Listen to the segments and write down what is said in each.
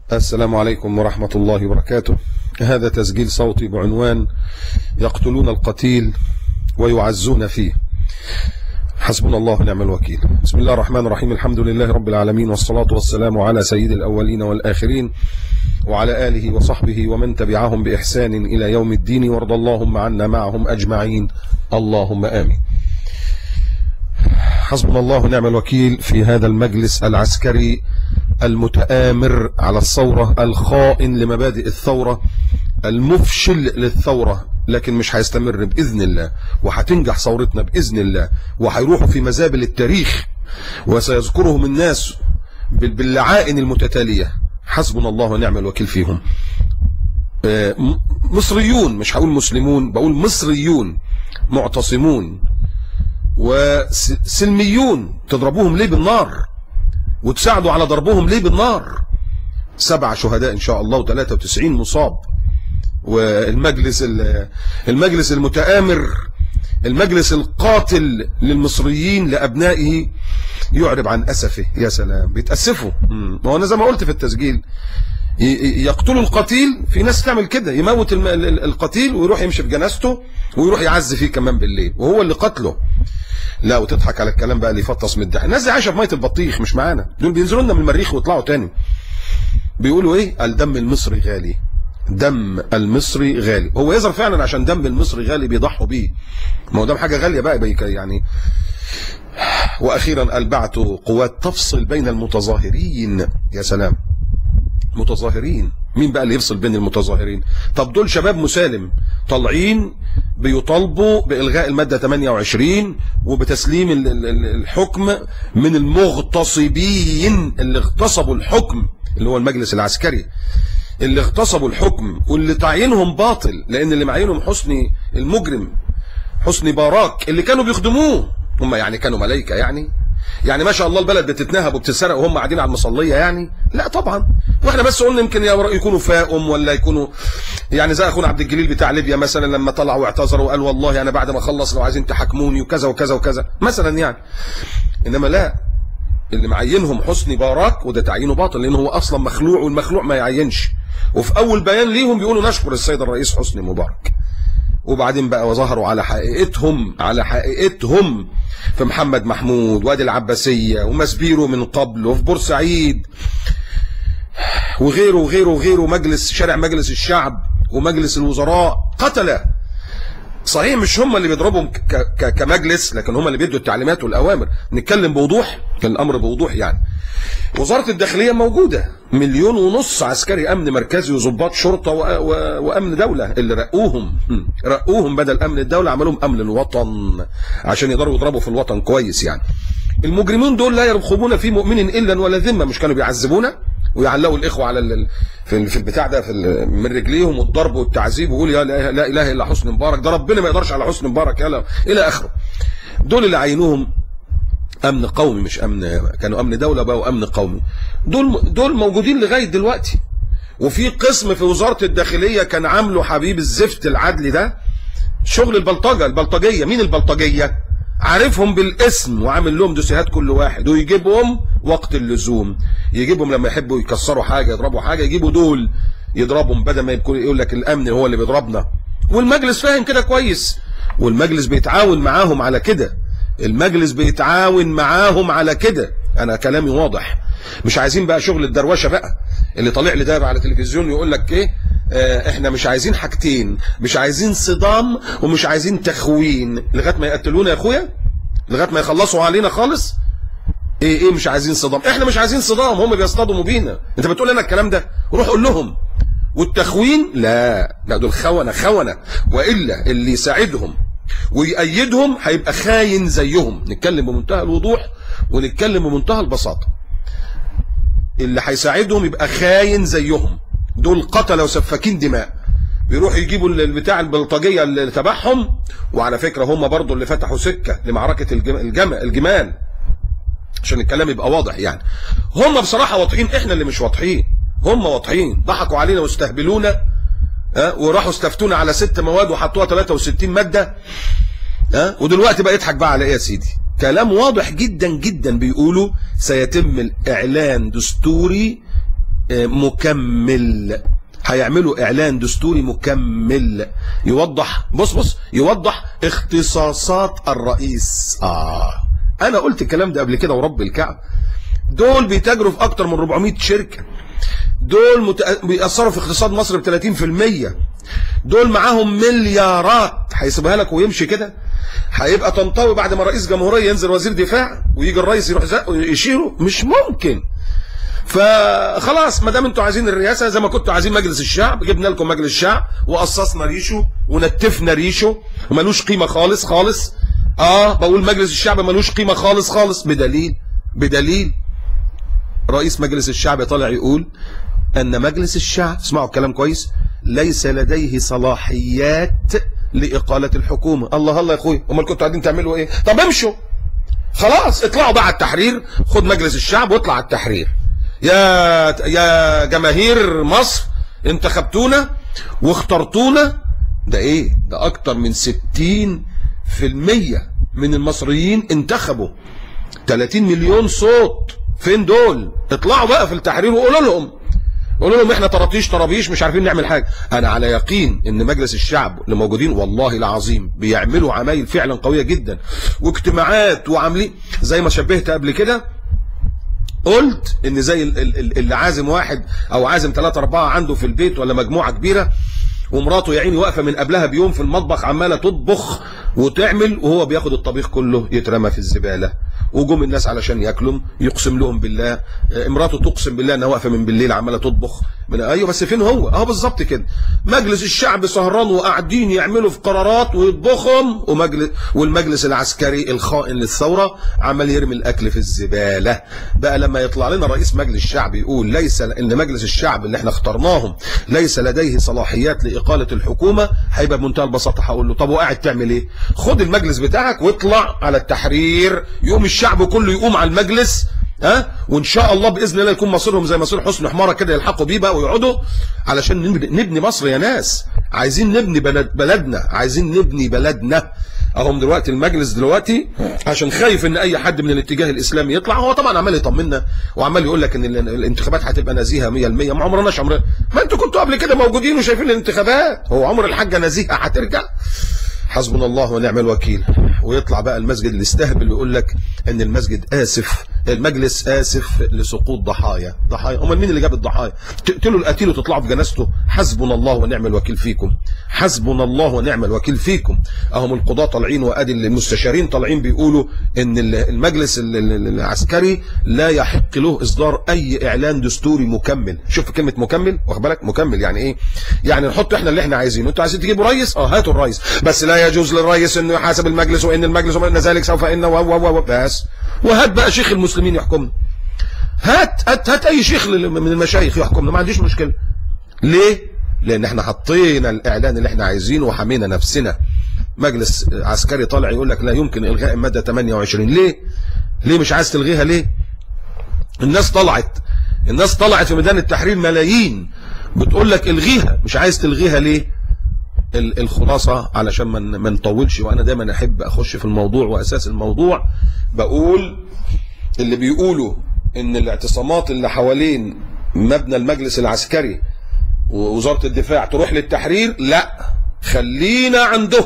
السلام عليكم ورحمة الله وبركاته. هذا تسجيل صوتي بعنوان يقتلون القتيل ويعزون فيه. حسبنا الله ونعم الوكيل. بسم الله الرحمن الرحيم. الحمد لله رب العالمين، والصلاة والسلام على سيد الأولين والآخرين وعلى آله وصحبه ومن تبعهم بإحسان إلى يوم الدين، وارض اللهم عنا معهم أجمعين، اللهم آمين. حسبنا الله ونعم الوكيل في هذا المجلس العسكري المتآمر على الثورة، الخائن لمبادئ الثورة، المفشل للثورة، لكن مش هيستمر بإذن الله، وهتنجح ثورتنا بإذن الله، وهيروحوا في مزابل التاريخ وسيذكرهم الناس باللعائن المتتالية. حسبنا الله ونعم الوكيل فيهم. مصريون، مش هقول مسلمون، بقول مصريون معتصمون وسلميون. تضربوهم ليه بالنار وتساعدوا على ضربهم ليه بالنار؟ 7 شهداء ان شاء الله و93 مصاب. والمجلس المتآمر، المجلس القاتل للمصريين لأبنائه يعرب عن أسفه. يا سلام، بيتأسفوا. وانا زي ما قلت في التسجيل، يقتلوا القتيل. في ناس تعمل كده، يموت القتيل ويروح يمشي في جنازته ويروح يعز فيه كمان بالليل وهو اللي قتله. لا، وتضحك على الكلام بقى اللي يفطس من الضحك. الناس دي عايشه في ميه البطيخ، مش معانا. دول بينزلوا لنا من المريخ ويطلعوا تاني بيقولوا ايه؟ الدم المصري غالي، دم المصري غالي. هو يظهر فعلا عشان دم المصري غالي بيضحوا بيه، ما هو دم حاجه غاليه بقى يعني. واخيرا البعث قوات تفصل بين المتظاهرين. يا سلام، متظاهرين مين بقى اللي يفصل بين المتظاهرين؟ طب دول شباب مسالم طالعين بيطالبوا بإلغاء المادة 28 وبتسليم الحكم من المغتصبين اللي اغتصبوا الحكم، اللي هو المجلس العسكري، اللي اغتصبوا الحكم واللي تعيينهم باطل، لأن اللي معينهم حسني المجرم، حسني باراك، اللي كانوا بيخدموه. هم يعني كانوا ملايكة يعني ما شاء الله البلد بتتنهب وبتتسرق وهم قاعدين على المصلية يعني؟ لا طبعا. واحنا بس قلنا يمكن يكونوا فاقم، ولا يكونوا يعني زي اخونا عبد الجليل بتاع ليبيا مثلا، لما طلع واعتذر وقال والله انا بعد ما اخلص لو عايزين تحاكموني وكذا وكذا وكذا مثلا يعني. انما لا، اللي معينهم حسني باراك، وده تعيينه باطل لانه هو اصلا مخلوع، والمخلوع ما يعينش. وفي اول بيان ليهم بيقولوا نشكر السيد الرئيس حسني مبارك. وبعدين بقى وظهروا على حقيقتهم في محمد محمود وادي العباسية ومسبيرو من قبل وفي بورسعيد وغيره وغيره وغيره، شارع مجلس الشعب ومجلس الوزراء. قتلة صحيح، مش هم اللي بيضربهم كمجلس، لكن هم اللي بيدوا التعليمات والأوامر. نتكلم بوضوح، كان الأمر بوضوح يعني. وزارة الداخلية موجودة، 1.5 مليون عسكري أمن مركزي وضباط شرطة وأمن دولة اللي رقوهم بدل أمن الدولة، عملوهم أمن الوطن عشان يقدروا يضربوا في الوطن كويس يعني. المجرمين دول لا يرقبون في مؤمن إلا ولا ذمة. مش كانوا بيعذبونا ويعلقوا الإخوة على في البتاع ده من رجليهم والضرب والتعذيب، ويقول يا لا إله إلا حسني مبارك، ده ربنا ما يقدرش على حسني مبارك إلى آخره. دول اللي عينوهم امن قومي، مش امن، كانوا امن دوله بقوا امن قومي. دول موجودين لغايه دلوقتي. وفي قسم في وزاره الداخليه كان عامله حبيب الزفت العدلي ده شغل البلطجيه. مين البلطجيه؟ عارفهم بالاسم وعامل لهم دوسيهات كل واحد، ويجيبهم وقت اللزوم، يجيبهم لما يحبوا يكسروا حاجه يضربوا حاجه، يجيبوا دول يضربهم بدل ما يقول لك الامن هو اللي بيضربنا. والمجلس فاهم كده كويس، والمجلس بيتعاون معاهم على كده. انا كلامي واضح. مش عايزين بقى شغل الدروشه بقى اللي طالع لي ده على التلفزيون يقول لك ايه، احنا مش عايزين حاجتين، مش عايزين صدام ومش عايزين تخوين لغايه ما يقتلونا يا اخويا، لغايه ما يخلصوا علينا خالص. ايه مش عايزين صدام؟ احنا مش عايزين صدام، هم بيصطدموا بينا. انت بتقول لنا الكلام ده، روح قول لهم. والتخوين لا دول خونه، والا اللي يساعدهم ويأيدهم هيبقى خاين زيهم. نتكلم بمنتهى الوضوح ونتكلم بمنتهى البساطة. اللي هيساعدهم يبقى خاين زيهم. دول قتلة وسفاكين دماء، بيروحوا يجيبوا البتاع البلطجية اللي تبعهم. وعلى فكرة هم برضو اللي فتحوا سكة لمعركة الجمال، عشان الكلام يبقى واضح يعني. هم بصراحة واضحين، احنا اللي مش واضحين. هم واضحين، ضحكوا علينا واستهبلونا، وراحوا استفتونا على 6 مواد وحطوها 63 مادة. ودلوقتي بقى يضحك بقى على ايه يا سيدي؟ كلام واضح جدا جدا، بيقولوا سيتم الاعلان دستوري مكمل، هيعملوا اعلان دستوري مكمل يوضح، بص يوضح اختصاصات الرئيس. انا قلت الكلام ده قبل كده ورب الكعب، دول بيتاجروا في اكتر من 400 شركة، دول بيأثروا في اقتصاد مصر ب 30%، دول معاهم مليارات هيسيبها لك ويمشي كده. هيبقى طنطاوي بعد ما رئيس جمهورية ينزل وزير دفاع ويجي الرئيس يروح يشيله؟ مش ممكن. فخلاص ما دام انتوا عايزين الرئاسه زي ما كنتوا عايزين مجلس الشعب، جبنا لكم مجلس الشعب وقصصنا ريشه ونتفنا ريشه ومالوش قيمه خالص خالص. بقول مجلس الشعب مالوش قيمه خالص خالص، بدليل رئيس مجلس الشعب طالع يقول ان مجلس الشعب، اسمعوا الكلام كويس، ليس لديه صلاحيات لاقاله الحكومه. الله يا اخويا، امال كنتوا قاعدين تعملوا ايه؟ طب امشوا خلاص، اطلعوا بقى على التحرير، خد مجلس الشعب واطلع على التحرير. يا جماهير مصر، انتخبتونا واخترتونا. ده ايه ده؟ اكتر من 60% من المصريين انتخبوا، 30 مليون صوت. فين دول؟ اطلعوا بقى في التحرير وقولوا لهم احنا طرابيش مش عارفين نعمل حاجه. انا على يقين ان مجلس الشعب اللي موجودين والله العظيم بيعملوا عمايل فعلا قويه جدا واجتماعات وعاملين زي ما شبهت قبل كده. قلت ان زي اللي عازم واحد او عازم 3 4 عنده في البيت ولا مجموعه كبيره، ومراته يا عيني واقفه من قبلها بيوم في المطبخ عماله تطبخ وتعمل، وهو بياخد الطبيخ كله يترمى في الزباله. وجم الناس علشان ياكلوا، يقسم لهم بالله، امراته تقسم بالله انها واقفه من بالليل عماله تطبخ. ايوه بس فين هو؟ بالظبط كده. مجلس الشعب سهران وقاعدين يعملوا في قرارات ويطبخهم، والمجلس العسكري الخائن للثوره عمال يرمي الاكل في الزباله. بقى لما يطلع لنا رئيس مجلس الشعب يقول ليس ان مجلس الشعب اللي احنا اخترناهم ليس لديه صلاحيات لاقاله الحكومه، هيبقى بمنتهى البساطه هقول له طب وقاعد تعمل ايه؟ خد المجلس بتاعك واطلع على التحرير، يقوم الشعب كله يقوم على المجلس، وان شاء الله باذن الله يكون مصيرهم زي مصير حسن حماره كده، يلحقوا بيه بقى ويقعدوا علشان نبني مصر. يا ناس عايزين نبني بلدنا، عايزين نبني بلدنا. اهم دلوقتي المجلس دلوقتي عشان خايف ان اي حد من الاتجاه الاسلامي يطلع، هو طبعا عمال يطمنا وعمال يقول لك ان الانتخابات هتبقى نزيهه 100%. ما عمرناش ما انتوا كنتوا قبل كده موجودين وشايفين الانتخابات. هو عمر الحاجه نزيهه هترجع؟ حسبنا الله ونعم الوكيل. ويطلع بقى المسجد اللي يستهبل ويقول لك ان المجلس اسف لسقوط ضحايا. امال مين اللي جاب الضحايا؟ تقتلوا القتيل وتطلعوا في جنازته. حسبنا الله ونعم الوكيل فيكم، حسبنا الله ونعم الوكيل فيكم. اهم القضاة طالعين وادي المستشارين طالعين بيقولوا ان المجلس العسكري لا يحق له اصدار اي اعلان دستوري مكمل. شوف كلمه مكمل، واخد بالك؟ مكمل يعني ايه؟ يعني نحط احنا اللي احنا عايزينه. انتوا عايزين تجيبوا رئيس؟ هاتوا الرئيس، بس لا يجوز للرئيس انه يحاسب المجلس، وان المجلس وان ذلك سوف انه بس. وهات بقى شيخ المسلمين يحكمنا، هات اي شيخ من المشايخ يحكمنا، ما عنديش مشكله. ليه؟ لان احنا حطينا الاعلان اللي احنا عايزينه وحمينا نفسنا. مجلس عسكري طالع يقول لك لا يمكن الغاء الماده 28. ليه مش عايز تلغيها؟ ليه؟ الناس طلعت في ميدان التحرير ملايين بتقول لك الغيها، مش عايز تلغيها ليه؟ الخلاصة علشان ما نطولش، وانا دايما احب اخش في الموضوع واساس الموضوع. بقول اللي بيقولوا ان الاعتصامات اللي حوالين مبنى المجلس العسكري ووزارة الدفاع تروح للتحرير، لا، خلينا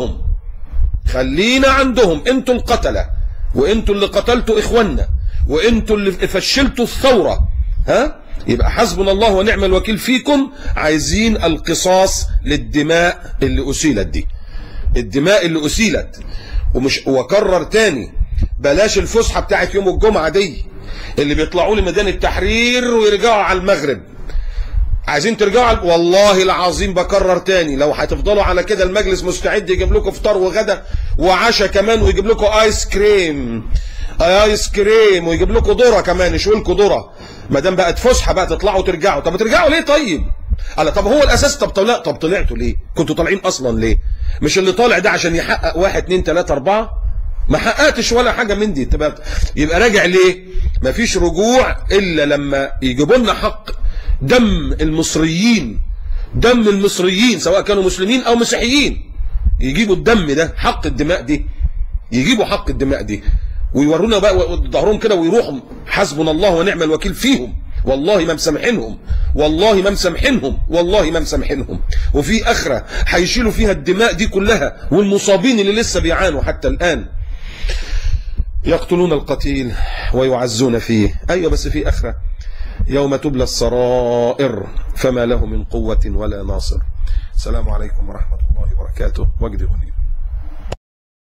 عندهم. انتوا القتلة، وانتوا اللي قتلتوا اخواننا، وانتوا اللي فشلتوا الثورة. يبقى حسبنا الله ونعم الوكيل فيكم. عايزين القصاص للدماء اللي أسيلت دي، الدماء اللي أسيلت. وكرر تاني، بلاش الفسحة بتاعت يوم الجمعة دي اللي بيطلعوا لميدان التحرير ويرجعوا على المغرب. عايزين ترجعوا والله العظيم بكرر تاني، لو هتفضلوا على كده المجلس مستعد يجيب لكم فطار وغدا وعشاء كمان، ويجيب لكم ايس كريم ويجيب لكم ذره كمان، يشوي لكم ذره. ما دام بقت فسحه بقى تطلعوا ترجعوا. طب ترجعوا ليه طيب؟ طب هو الاساس. طب طلعتوا ليه؟ كنتوا طالعين اصلا ليه؟ مش اللي طالع ده عشان يحقق 1 2 3 4؟ ما حققتش ولا حاجه من دي. يبقى راجع ليه؟ مفيش رجوع الا لما يجيبوا لنا حق دم المصريين سواء كانوا مسلمين او مسيحيين. يجيبوا الدم ده، حق الدماء دي، يجيبوا حق الدماء دي ويورونا بقى ظهرهم كده ويروحوا. حسبنا الله ونعم الوكيل فيهم والله ما مسامحينهم، والله ما مسامحينهم، والله ما مسامحينهم. وفي آخرة هيشيلوا فيها الدماء دي كلها، والمصابين اللي لسه بيعانوا حتى الآن. يقتلون القتيل ويعزون فيه. أيوة بس في آخرة يوم تبلى السرائر فما له من قوة ولا ناصر. السلام عليكم ورحمة الله وبركاته. وجدي غني.